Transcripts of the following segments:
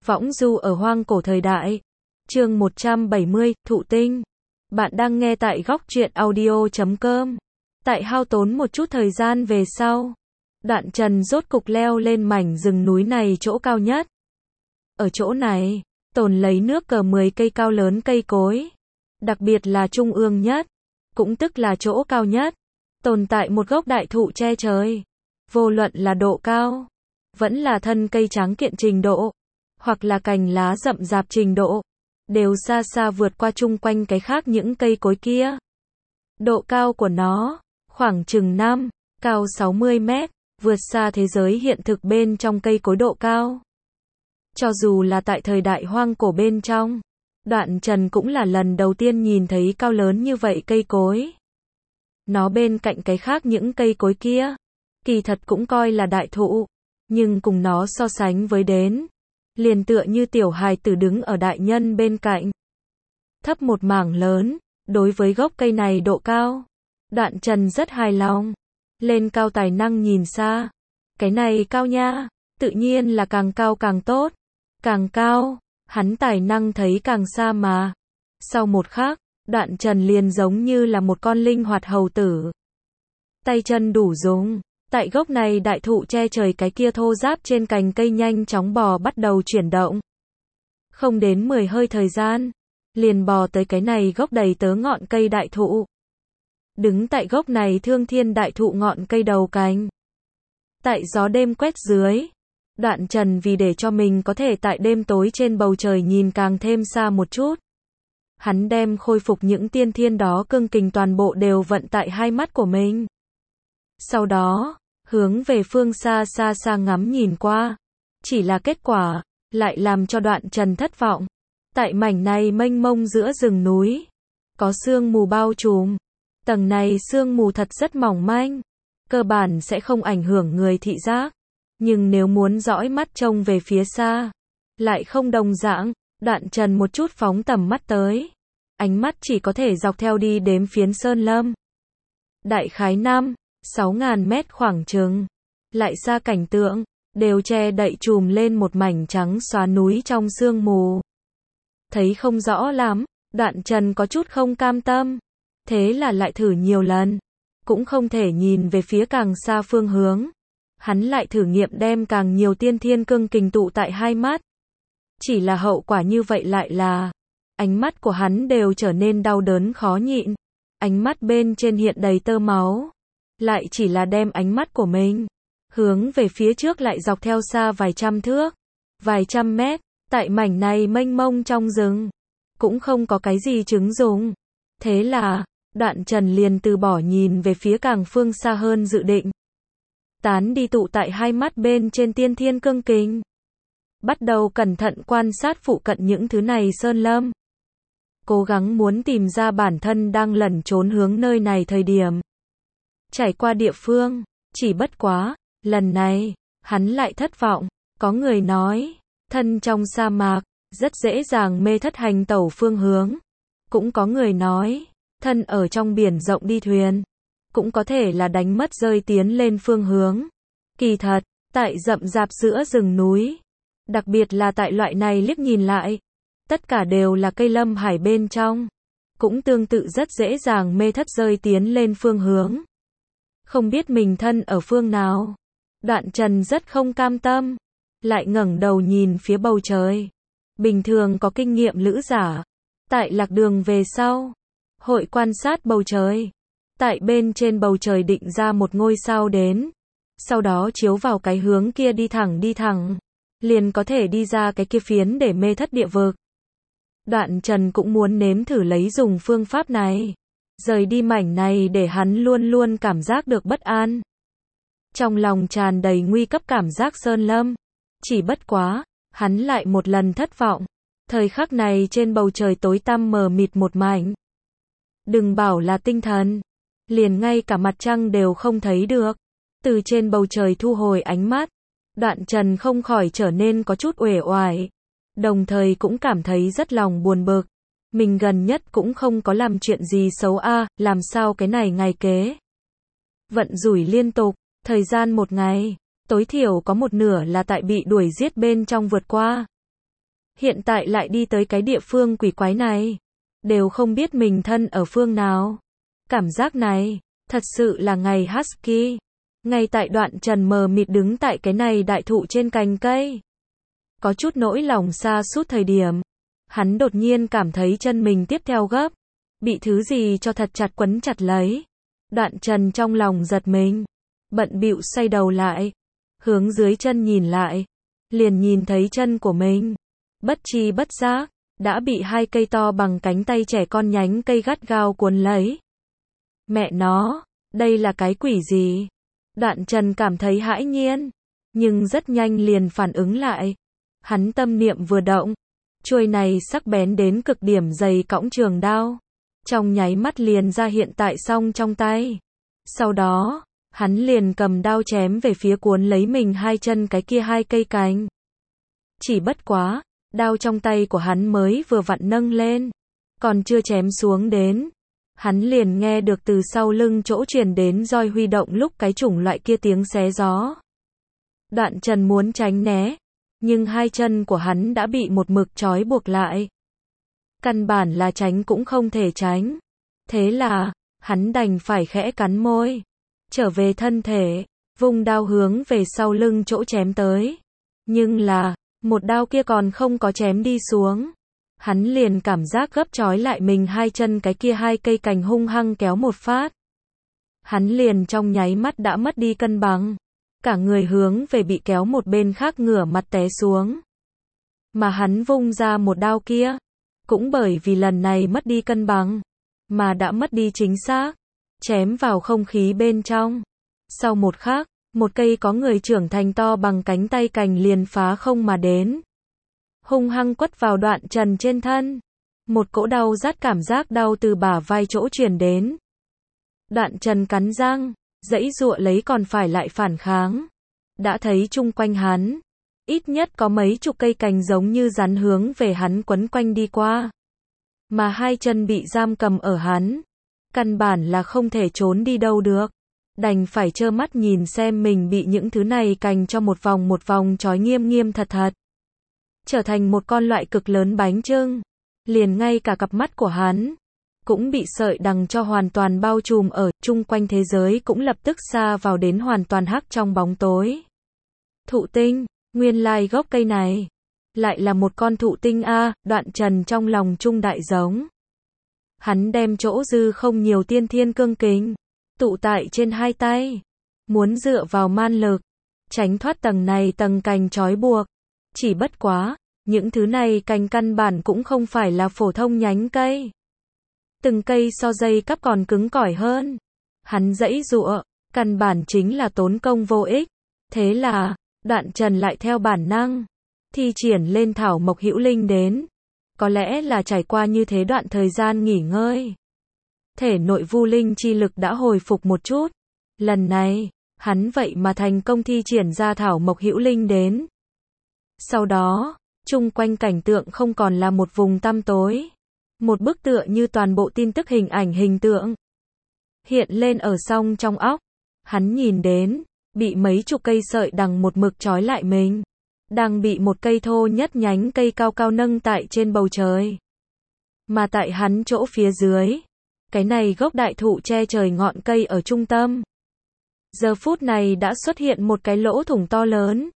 Võng du ở hoang cổ thời đại. Chương 170, Thụ tinh. Bạn đang nghe tại góc truyện audio.com. Tại hao tốn một chút thời gian về sau, Đoạn Trần rốt cục leo lên mảnh rừng núi này chỗ cao nhất. Ở chỗ này, tồn lấy nước cờ 10 cây cao lớn cây cối. Đặc biệt là trung ương nhất, cũng tức là chỗ cao nhất, tồn tại một gốc đại thụ che trời. Vô luận là độ cao, vẫn là thân cây tráng kiện trình độ, hoặc là cành lá rậm rạp trình độ, đều xa xa vượt qua chung quanh cái khác những cây cối kia. Độ cao của nó, khoảng chừng cao 60 mét, vượt xa thế giới hiện thực bên trong cây cối độ cao. Cho dù là tại thời đại hoang cổ bên trong, Đoạn Trần cũng là lần đầu tiên nhìn thấy cao lớn như vậy cây cối. Nó bên cạnh cái khác những cây cối kia, kỳ thật cũng coi là đại thụ, nhưng cùng nó so sánh với đến, liền tựa như tiểu hài tử đứng ở đại nhân bên cạnh. Thấp một mảng lớn, đối với gốc cây này độ cao, Đoạn Trần rất hài lòng. Lên cao tài năng nhìn xa. Cái này cao nha, tự nhiên là càng cao càng tốt. Càng cao, hắn tài năng thấy càng xa mà. Sau một khắc, Đoạn Trần liền giống như là một con linh hoạt hầu tử. Tay chân đủ dùng. Tại gốc này đại thụ che trời cái kia thô ráp trên cành cây nhanh chóng bò bắt đầu chuyển động. Không đến 10 hơi thời gian, liền bò tới cái này gốc đầy tớ ngọn cây đại thụ. Đứng tại gốc này thương thiên đại thụ ngọn cây đầu cành. Tại gió đêm quét dưới, Đoạn Trần vì để cho mình có thể tại đêm tối trên bầu trời nhìn càng thêm xa một chút. Hắn đem khôi phục những tiên thiên đó cương kình toàn bộ đều vận tại hai mắt của mình. Sau đó, hướng về phương xa xa xa ngắm nhìn qua. Chỉ là kết quả, lại làm cho Đoạn Trần thất vọng. Tại mảnh này mênh mông giữa rừng núi, có sương mù bao trùm. Tầng này sương mù thật rất mỏng manh, cơ bản sẽ không ảnh hưởng người thị giác. Nhưng nếu muốn dõi mắt trông về phía xa, lại không đồng dạng. Đoạn Trần một chút phóng tầm mắt tới. Ánh mắt chỉ có thể dọc theo đi đếm phiến sơn lâm. Đại khái 6.000 mét khoảng chừng. Lại xa cảnh tượng, đều che đậy trùm lên một mảnh trắng xóa núi trong sương mù. Thấy không rõ lắm, Đoạn Trần có chút không cam tâm. Thế là lại thử nhiều lần, cũng không thể nhìn về phía càng xa phương hướng. Hắn lại thử nghiệm đem càng nhiều tiên thiên cương kình tụ tại hai mắt. Chỉ là hậu quả như vậy lại là, ánh mắt của hắn đều trở nên đau đớn khó nhịn. Ánh mắt bên trên hiện đầy tơ máu. Lại chỉ là đem ánh mắt của mình hướng về phía trước lại dọc theo xa vài trăm thước, vài trăm mét. Tại mảnh này mênh mông trong rừng, cũng không có cái gì chứng dùng. Thế là Đoạn Trần liền từ bỏ nhìn về phía càng phương xa hơn dự định. Tán đi tụ tại hai mắt bên trên tiên thiên cương kình. Bắt đầu cẩn thận quan sát phụ cận những thứ này sơn lâm. Cố gắng muốn tìm ra bản thân đang lẩn trốn hướng nơi này thời điểm. Trải qua địa phương, chỉ bất quá, lần này, hắn lại thất vọng. Có người nói, thân trong sa mạc, rất dễ dàng mê thất hành tẩu phương hướng. Cũng có người nói, thân ở trong biển rộng đi thuyền, cũng có thể là đánh mất rơi tiến lên phương hướng. Kỳ thật, tại rậm rạp giữa rừng núi, đặc biệt là tại loại này liếc nhìn lại, tất cả đều là cây lâm hải bên trong, cũng tương tự rất dễ dàng mê thất rơi tiến lên phương hướng. Không biết mình thân ở phương nào, Đoạn Trần rất không cam tâm, lại ngẩng đầu nhìn phía bầu trời. Bình thường có kinh nghiệm lữ giả, tại lạc đường về sau, hội quan sát bầu trời. Tại bên trên bầu trời định ra một ngôi sao đến. Sau đó chiếu vào cái hướng kia đi thẳng. Liền có thể đi ra cái kia phiến để mê thất địa vực. Đoạn Trần cũng muốn nếm thử lấy dùng phương pháp này. Rời đi mảnh này để hắn luôn luôn cảm giác được bất an. Trong lòng tràn đầy nguy cấp cảm giác sơn lâm. Chỉ bất quá, hắn lại một lần thất vọng. Thời khắc này trên bầu trời tối tăm mờ mịt một mảnh. Đừng bảo là tinh thần, liền ngay cả mặt trăng đều không thấy được. Từ trên bầu trời thu hồi ánh mắt, Đoạn Trần không khỏi trở nên có chút uể oải. Đồng thời cũng cảm thấy rất lòng buồn bực. Mình gần nhất cũng không có làm chuyện gì xấu làm sao cái này ngày kế. Vận rủi liên tục, thời gian một ngày, tối thiểu có một nửa là tại bị đuổi giết bên trong vượt qua. hiện tại lại đi tới cái địa phương quỷ quái này. Đều không biết mình thân ở phương nào. Cảm giác này, thật sự là ngày Husky. Ngay tại Đoạn Trần mờ mịt đứng tại cái này đại thụ trên cành cây. Có chút nỗi lòng xa sút thời điểm. Hắn đột nhiên cảm thấy chân mình tiếp theo gấp. Bị thứ gì cho thật chặt quấn chặt lấy. Đoạn Trần trong lòng giật mình. Bận bịu xoay đầu lại. Hướng dưới chân nhìn lại. Liền nhìn thấy chân của mình. Bất tri bất giác. Đã bị hai cây to bằng cánh tay trẻ con nhánh cây gắt gao cuốn lấy. Mẹ nó, đây là cái quỷ gì? Đoạn Trần cảm thấy hãi nhiên. Nhưng rất nhanh liền phản ứng lại. Hắn tâm niệm vừa động. Chuôi này sắc bén đến cực điểm dày cõng trường đao. Trong nháy mắt liền ra hiện tại song trong tay. Sau đó, hắn liền cầm đao chém về phía cuốn lấy mình hai chân cái kia hai cây cành. Chỉ bất quá, đao trong tay của hắn mới vừa vặn nâng lên. Còn chưa chém xuống đến. Hắn liền nghe được từ sau lưng chỗ truyền đến roi huy động lúc cái chủng loại kia tiếng xé gió. Đoạn Trần muốn tránh né. Nhưng hai chân của hắn đã bị một mực trói buộc lại. Căn bản là tránh cũng không thể tránh. Thế là, hắn đành phải khẽ cắn môi. Trở về thân thể, vung đao hướng về sau lưng chỗ chém tới. Nhưng là, một đao kia còn không có chém đi xuống. Hắn liền cảm giác gấp trói lại mình hai chân cái kia hai cây cành hung hăng kéo một phát. Hắn liền trong nháy mắt đã mất đi cân bằng. Cả người hướng về bị kéo một bên khác ngửa mặt té xuống. Mà hắn vung ra một đao kia. Cũng bởi vì lần này mất đi cân bằng. Mà đã mất đi chính xác. Chém vào không khí bên trong. Sau một khắc, một cây có người trưởng thành to bằng cánh tay cành liền phá không mà đến. Hung hăng quất vào Đoạn Trần trên thân. Một cỗ đau rát cảm giác đau từ bả vai chỗ truyền đến. Đoạn Trần cắn răng, giãy giụa lấy còn phải lại phản kháng. Đã thấy chung quanh hắn, ít nhất có mấy chục cây cành giống như rắn hướng về hắn quấn quanh đi qua. Mà hai chân bị giam cầm ở hắn. Căn bản là không thể trốn đi đâu được. Đành phải trơ mắt nhìn xem mình bị những thứ này cành cho một vòng trói nghiêm nghiêm thật thật. Trở thành một con loại cực lớn bánh chưng. Liền ngay cả cặp mắt của hắn cũng bị sợi đằng cho hoàn toàn bao trùm ở, chung quanh thế giới cũng lập tức sa vào đến hoàn toàn hắc trong bóng tối. Thụ tinh, nguyên lai gốc cây này lại là một con thụ tinh a. Đoạn Trần trong lòng trung đại giống. Hắn đem chỗ dư không nhiều tiên thiên cương kình tụ tại trên hai tay, muốn dựa vào man lực tránh thoát tầng này tầng cành trói buộc. Chỉ bất quá, những thứ này cành căn bản cũng không phải là phổ thông nhánh cây. Từng cây so dây cắp còn cứng cỏi hơn. Hắn giãy giụa, căn bản chính là tốn công vô ích. Thế là, Đoạn Trần lại theo bản năng thi triển lên thảo mộc hữu linh đến. Có lẽ là trải qua như thế đoạn thời gian nghỉ ngơi. Thể nội vu linh chi lực đã hồi phục một chút. Lần này, hắn vậy mà thành công thi triển ra thảo mộc hữu linh đến. Sau đó, chung quanh cảnh tượng không còn là một vùng tăm tối. Một bức tựa như toàn bộ tin tức hình ảnh hình tượng hiện lên ở song trong óc. Hắn nhìn đến, bị mấy chục cây sợi đằng một mực trói lại mình. Đang bị một cây thô nhất nhánh cây cao cao nâng tại trên bầu trời. Mà tại hắn chỗ phía dưới, cái này gốc đại thụ che trời ngọn cây ở trung tâm. Giờ phút này đã xuất hiện một cái lỗ thủng to lớn.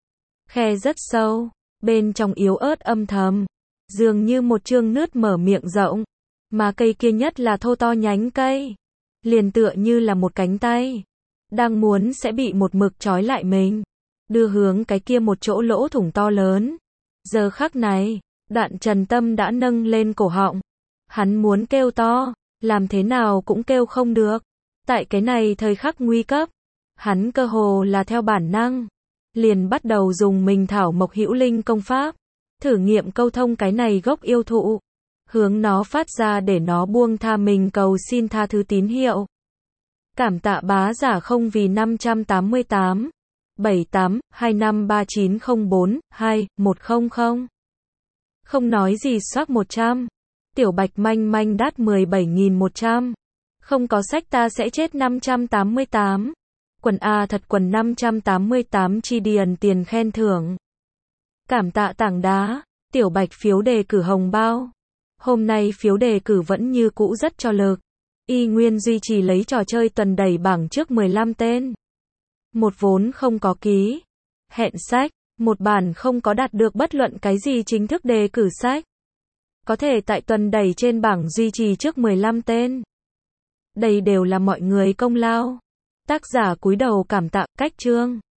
Khe rất sâu, bên trong yếu ớt âm thầm. Dường như một chương nứt mở miệng rộng. Mà cây kia nhất là thô to nhánh cây. Liền tựa như là một cánh tay. Đang muốn sẽ bị một mực trói lại mình. Đưa hướng cái kia một chỗ lỗ thủng to lớn. Giờ khắc này, Đoạn Trần tâm đã nâng lên cổ họng. Hắn muốn kêu to, làm thế nào cũng kêu không được. Tại cái này thời khắc nguy cấp, hắn cơ hồ là theo bản năng. Liền bắt đầu dùng mình thảo mộc hữu linh công pháp. Thử nghiệm câu thông cái này gốc yêu thụ. Hướng nó phát ra để nó buông tha mình cầu xin tha thứ tín hiệu. Cảm tạ bá giả không vì 588. 78 253904 2 100. Không nói gì soác 100. Tiểu Bạch manh manh đát 17.100. Không có sách ta sẽ chết 588. Quần A thật quần 588 chi điền tiền khen thưởng. Cảm tạ tảng đá. Tiểu Bạch phiếu đề cử hồng bao. Hôm nay phiếu đề cử vẫn như cũ rất cho lực. Y nguyên duy trì lấy trò chơi tuần đẩy bảng trước 15 tên. Một vốn không có ký. Hẹn sách. Một bản không có đạt được bất luận cái gì chính thức đề cử sách. Có thể tại tuần đẩy trên bảng duy trì trước 15 tên. Đây đều là mọi người công lao. Tác giả cúi đầu cảm tạ. Cách chương.